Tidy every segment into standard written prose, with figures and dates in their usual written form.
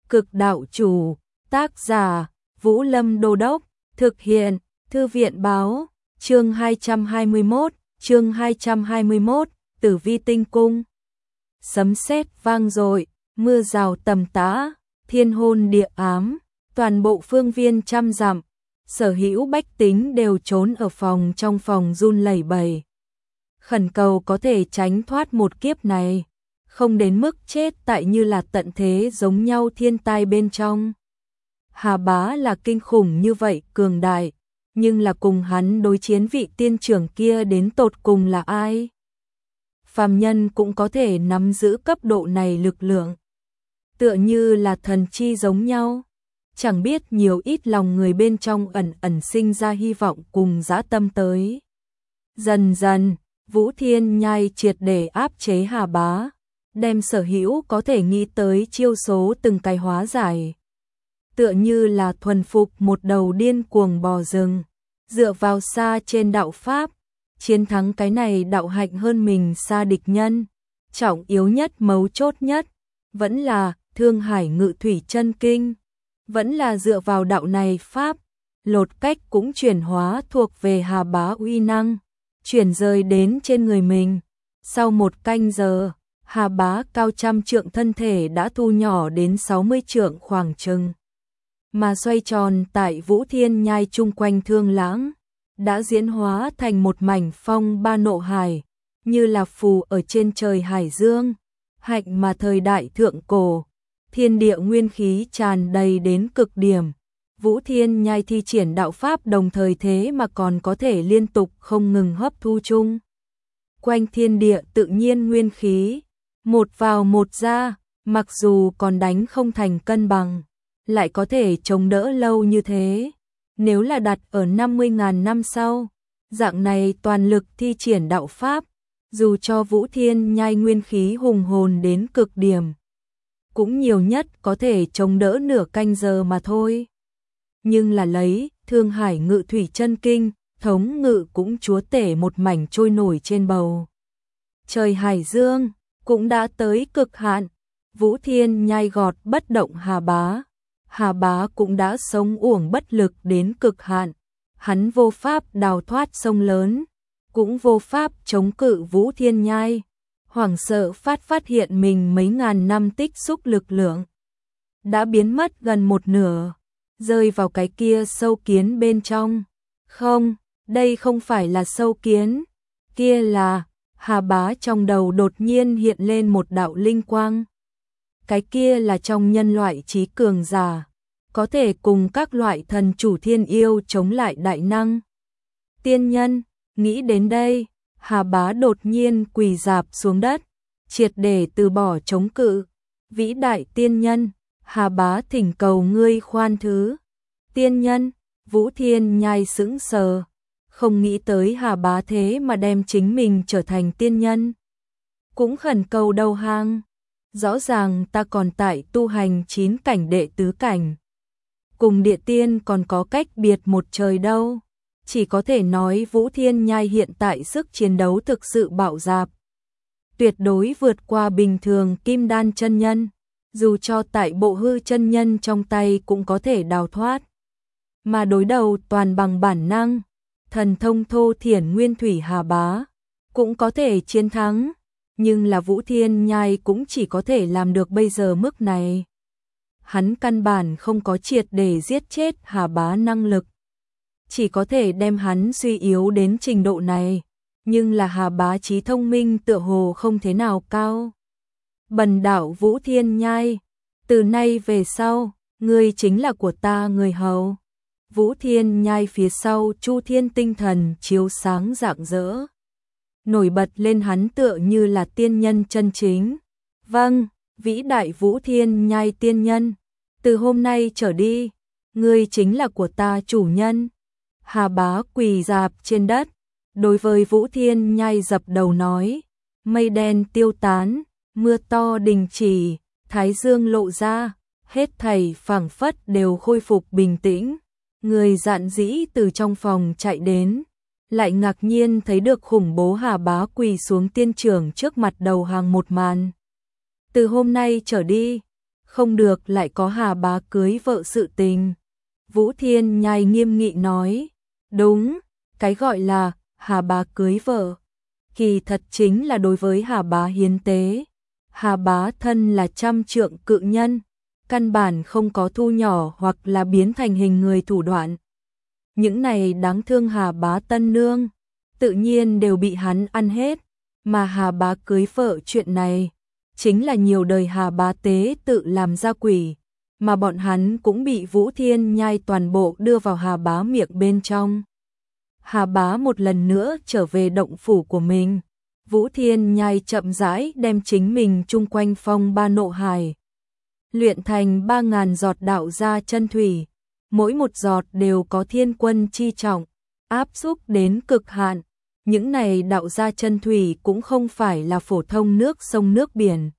Cực đạo chủ, tác giả, Vũ Lâm Đô Đốc, thực hiện, Thư viện báo, chương 221, Tử Vi Tinh Cung. Sấm sét vang dội, mưa rào tầm tã, thiên hôn địa ám, toàn bộ phương viên trăm dặm, sở hữu bách tính đều trốn ở trong phòng run lẩy bẩy. Khẩn cầu có thể tránh thoát một kiếp này, không đến mức chết tại như là tận thế giống nhau thiên tai bên trong. Hà Bá là kinh khủng như vậy cường đại, nhưng là cùng hắn đối chiến vị tiên trưởng kia đến tột cùng là ai? Phàm nhân cũng có thể nắm giữ cấp độ này lực lượng, tựa như là thần chi giống nhau. Chẳng biết nhiều ít lòng người bên trong ẩn ẩn sinh ra hy vọng cùng dã tâm tới. Dần dần, Vũ Thiên Nhai triệt để áp chế Hà Bá, đem sở hữu có thể nghĩ tới chiêu số từng cái hóa giải. Tựa như là thuần phục một đầu điên cuồng bò rừng, dựa vào xa trên đạo pháp, chiến thắng cái này đạo hạnh hơn mình xa địch nhân. Trọng yếu nhất mấu chốt nhất, vẫn là Thương Hải Ngự Thủy Chân Kinh, vẫn là dựa vào đạo này pháp, lột cách cũng chuyển hóa thuộc về Hà Bá uy năng, chuyển rời đến trên người mình. Sau một canh giờ, Hà Bá cao trăm trượng thân thể đã thu nhỏ đến 60 trượng khoảng chừng, mà xoay tròn tại Vũ Thiên Nhai chung quanh Thương Lãng, đã diễn hóa thành một mảnh phong ba nộ hải, như là phù ở trên trời hải dương, hạnh mà thời đại thượng cổ, thiên địa nguyên khí tràn đầy đến cực điểm. Vũ Thiên Nhai thi triển đạo pháp đồng thời thế mà còn có thể liên tục không ngừng hấp thu chung quanh thiên địa tự nhiên nguyên khí, một vào một ra, mặc dù còn đánh không thành cân bằng, lại có thể chống đỡ lâu như thế. Nếu là đặt ở 50.000 năm sau, dạng này toàn lực thi triển đạo pháp, dù cho Vũ Thiên Nhai nguyên khí hùng hồn đến cực điểm, cũng nhiều nhất có thể chống đỡ nửa canh giờ mà thôi. Nhưng là lấy Thương Hải Ngự Thủy Chân Kinh, thống ngự cũng chúa tể một mảnh trôi nổi trên bầu trời hải dương, cũng đã tới cực hạn. Vũ Thiên Nhai gọt bất động Hà Bá cũng đã sống uổng bất lực đến cực hạn, hắn vô pháp đào thoát sông lớn, cũng vô pháp chống cự Vũ Thiên Nhai. Hoảng sợ phát hiện mình mấy ngàn năm tích xúc lực lượng đã biến mất gần một nửa, rơi vào cái kia sâu kiến bên trong. Không, đây không phải là sâu kiến, kia là... Hà Bá trong đầu đột nhiên hiện lên một đạo linh quang. Cái kia là trong nhân loại trí cường giả, có thể cùng các loại thần chủ thiên yêu chống lại đại năng. Tiên nhân, nghĩ đến đây, Hà Bá đột nhiên quỳ rạp xuống đất, triệt để từ bỏ chống cự. Vĩ đại tiên nhân, Hà Bá thỉnh cầu ngươi khoan thứ. Tiên nhân, Vũ Thiên Nhai sững sờ, không nghĩ tới Hà Bá thế mà đem chính mình trở thành tiên nhân. Cũng khẩn cầu đầu hàng, rõ ràng ta còn tại tu hành 9 cảnh đệ tứ cảnh. Cùng địa tiên còn có cách biệt một trời đâu. Chỉ có thể nói Vũ Thiên Nhai hiện tại sức chiến đấu thực sự bạo dạn, tuyệt đối vượt qua bình thường kim đan chân nhân, dù cho tại bộ hư chân nhân trong tay cũng có thể đào thoát. Mà đối đầu toàn bằng bản năng, thần thông thô thiển nguyên thủy Hà Bá cũng có thể chiến thắng, nhưng là Vũ Thiên Nhai cũng chỉ có thể làm được bây giờ mức này. Hắn căn bản không có triệt để giết chết Hà Bá năng lực, chỉ có thể đem hắn suy yếu đến trình độ này, nhưng là Hà Bá trí thông minh tựa hồ không thế nào cao. Bần đạo Vũ Thiên Nhai, từ nay về sau, ngươi chính là của ta người hầu. Vũ Thiên Nhai phía sau Chu Thiên tinh thần chiếu sáng rạng rỡ, nổi bật lên hắn tựa như là tiên nhân chân chính. Vâng, vĩ đại Vũ Thiên Nhai tiên nhân, từ hôm nay trở đi, ngươi chính là của ta chủ nhân. Hà Bá quỳ rạp trên đất, đối với Vũ Thiên Nhai dập đầu nói. Mây đen tiêu tán, mưa to đình chỉ, thái dương lộ ra, hết thảy phảng phất đều khôi phục bình tĩnh. Người dạn dĩ từ trong phòng chạy đến, lại ngạc nhiên thấy được khủng bố Hà Bá quỳ xuống tiên trưởng trước mặt đầu hàng một màn. Từ hôm nay trở đi, không được lại có Hà Bá cưới vợ sự tình. Vũ Thiên Nhai nghiêm nghị nói, đúng, cái gọi là Hà Bá cưới vợ, kỳ thật chính là đối với Hà Bá hiến tế. Hà Bá thân là trăm trượng cự nhân, căn bản không có thu nhỏ hoặc là biến thành hình người thủ đoạn. Những này đáng thương Hà Bá tân nương, tự nhiên đều bị hắn ăn hết, mà Hà Bá cưới vợ chuyện này, chính là nhiều đời Hà Bá tế tự làm ra quỷ, mà bọn hắn cũng bị Vũ Thiên Nhai toàn bộ đưa vào Hà Bá miệng bên trong. Hà Bá một lần nữa trở về động phủ của mình, Vũ Thiên Nhai chậm rãi đem chính mình chung quanh phong ba nộ hải, luyện thành 3.000 giọt đạo gia chân thủy, mỗi một giọt đều có thiên quân chi trọng, áp xúc đến cực hạn. Những này đạo gia chân thủy cũng không phải là phổ thông nước sông nước biển,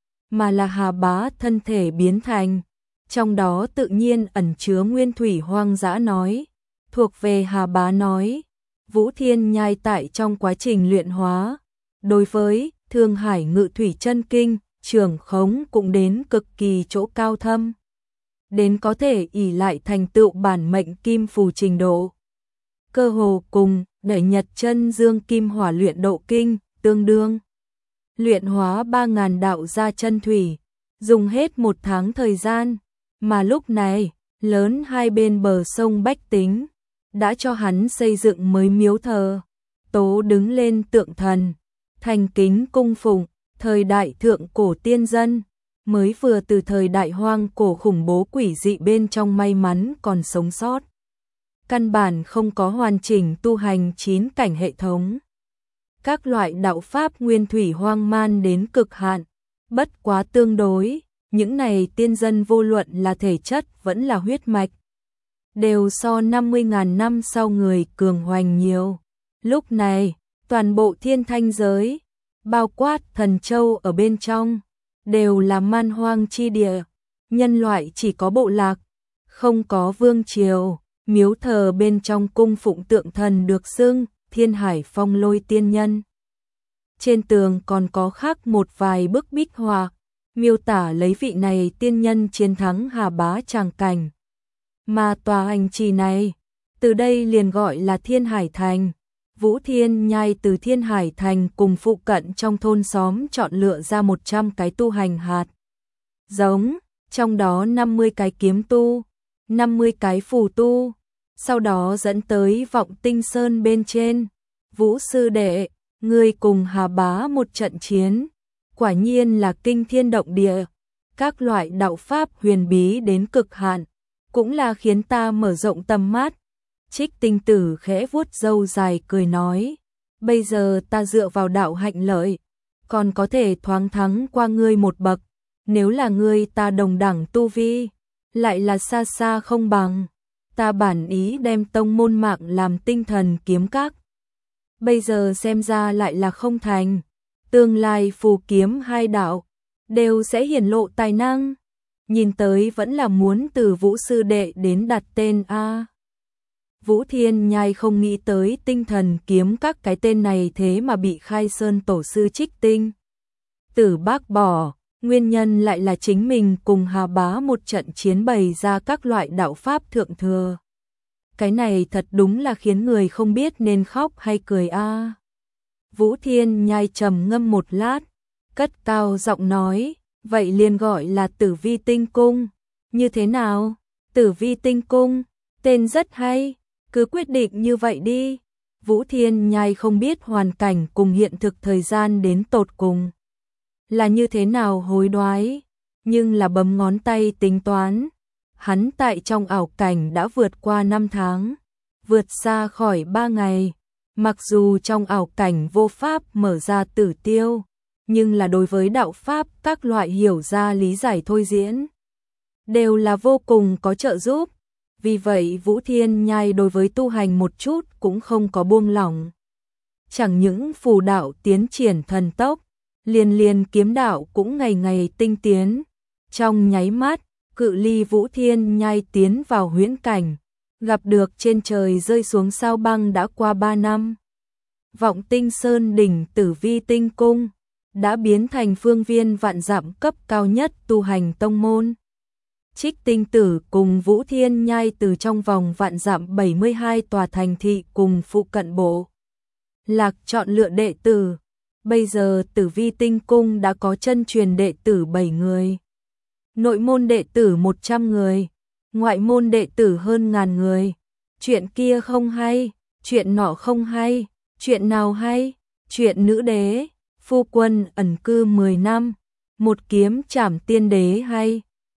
mà là Hà Bá thân thể biến thành, trong đó tự nhiên ẩn chứa nguyên thủy hoang dã nói, thuộc về Hà Bá nói. Vũ Thiên Nhai tại trong quá trình luyện hóa, đối với Thương Hải Ngự Thủy Chân Kinh, trưởng khống cũng đến cực kỳ chỗ cao thâm, đến có thể ỷ lại thành tựu bản mệnh kim phù trình độ. Cơ hồ cùng Đẩy Nhật Chân Dương Kim Hỏa luyện độ kinh tương đương. Luyện hóa 3.000 đạo gia chân thủy, dùng hết 1 tháng thời gian, mà lúc này, lớn hai bên bờ sông Bách Tính đã cho hắn xây dựng mới miếu thờ, tố đứng lên tượng thần, thành kính cung phụng. Thời đại thượng cổ tiên dân, mới vừa từ thời đại hoang cổ khủng bố quỷ dị bên trong may mắn còn sống sót. Căn bản không có hoàn chỉnh tu hành 9 cảnh hệ thống. Các loại đạo pháp nguyên thủy hoang man đến cực hạn, bất quá tương đối, những này tiên dân vô luận là thể chất vẫn là huyết mạch, đều so 50.000 năm sau người cường hoành nhiều. Lúc này, toàn bộ thiên thanh giới, bao quát Thần Châu ở bên trong, đều là man hoang chi địa, nhân loại chỉ có bộ lạc, không có vương triều, miếu thờ bên trong cung phụng tượng thần được xưng Thiên Hải Phong Lôi tiên nhân. Trên tường còn có khắc một vài bức bích họa, miêu tả lấy vị này tiên nhân chiến thắng Hà Bá tràng cảnh. Mà tòa hành trì này, từ đây liền gọi là Thiên Hải Thành. Vũ Thiên Nhai từ Thiên Hải Thành cùng phụ cận trong thôn xóm chọn lựa ra 100 cái tu hành hạt giống, trong đó 50 cái kiếm tu, 50 cái phù tu, sau đó dẫn tới Vọng Tinh Sơn bên trên. Vũ sư đệ, ngươi cùng Hà Bá một trận chiến, quả nhiên là kinh thiên động địa, các loại đạo pháp huyền bí đến cực hạn, cũng là khiến ta mở rộng tầm mắt. Trích Tinh Tử khẽ vuốt râu dài cười nói, bây giờ ta dựa vào đạo hạnh lợi, còn có thể thoáng thắng qua ngươi một bậc, nếu là ngươi ta đồng đẳng tu vi, lại là xa xa không bằng. Ta bản ý đem tông môn mạng làm Tinh Thần kiếm các, bây giờ xem ra lại là không thành. Tương lai phù kiếm hai đạo đều sẽ hiển lộ tài năng, nhìn tới vẫn là muốn từ Vũ sư đệ đến đặt tên a. Vũ Thiên Nhai không nghĩ tới Tinh Thần kiếm các cái tên này thế mà bị Khai Sơn tổ sư Trích Tinh Tử bác bỏ, nguyên nhân lại là chính mình cùng Hà Bá một trận chiến bày ra các loại đạo pháp thượng thừa. Cái này thật đúng là khiến người không biết nên khóc hay cười a. Vũ Thiên Nhai trầm ngâm một lát, cất cao giọng nói, vậy liền gọi là Tử Vi Tinh Cung, như thế nào? Tử Vi Tinh Cung, tên rất hay, cứ quyết định như vậy đi. Vũ Thiên Nhai không biết hoàn cảnh cùng hiện thực thời gian đến tột cùng là như thế nào hối đoái, nhưng là bấm ngón tay tính toán, hắn tại trong ảo cảnh đã vượt qua 5 tháng, vượt xa khỏi 3 ngày. Mặc dù trong ảo cảnh vô pháp mở ra tử tiêu, nhưng là đối với đạo pháp các loại hiểu ra lý giải thôi diễn, đều là vô cùng có trợ giúp. Vì vậy Vũ Thiên Nhai đối với tu hành một chút cũng không có buông lỏng. Chẳng những phù đạo tiến triển thần tốc, liền kiếm đạo cũng ngày ngày tinh tiến. Trong nháy mắt, cự ly Vũ Thiên Nhai tiến vào huyễn cảnh, gặp được trên trời rơi xuống sao băng đã qua 3 năm. Vọng Tinh Sơn đỉnh Tử Vi Tinh Cung, đã biến thành phương viên vạn dặm cấp cao nhất tu hành tông môn. Trích Tinh Tử cùng Vũ Thiên Nhai từ trong vòng vạn dặm 72 tòa thành thị cùng phụ cận bộ lạc chọn lựa đệ tử. Bây giờ Tử Vi Tinh Cung đã có chân truyền đệ tử 7 người, nội môn đệ tử 100 người, ngoại môn đệ tử hơn 1000 người. Chuyện kia không hay, chuyện nọ không hay, chuyện nào hay? Chuyện nữ đế, phu quân ẩn cư 10 năm, một kiếm trảm tiên đế hay.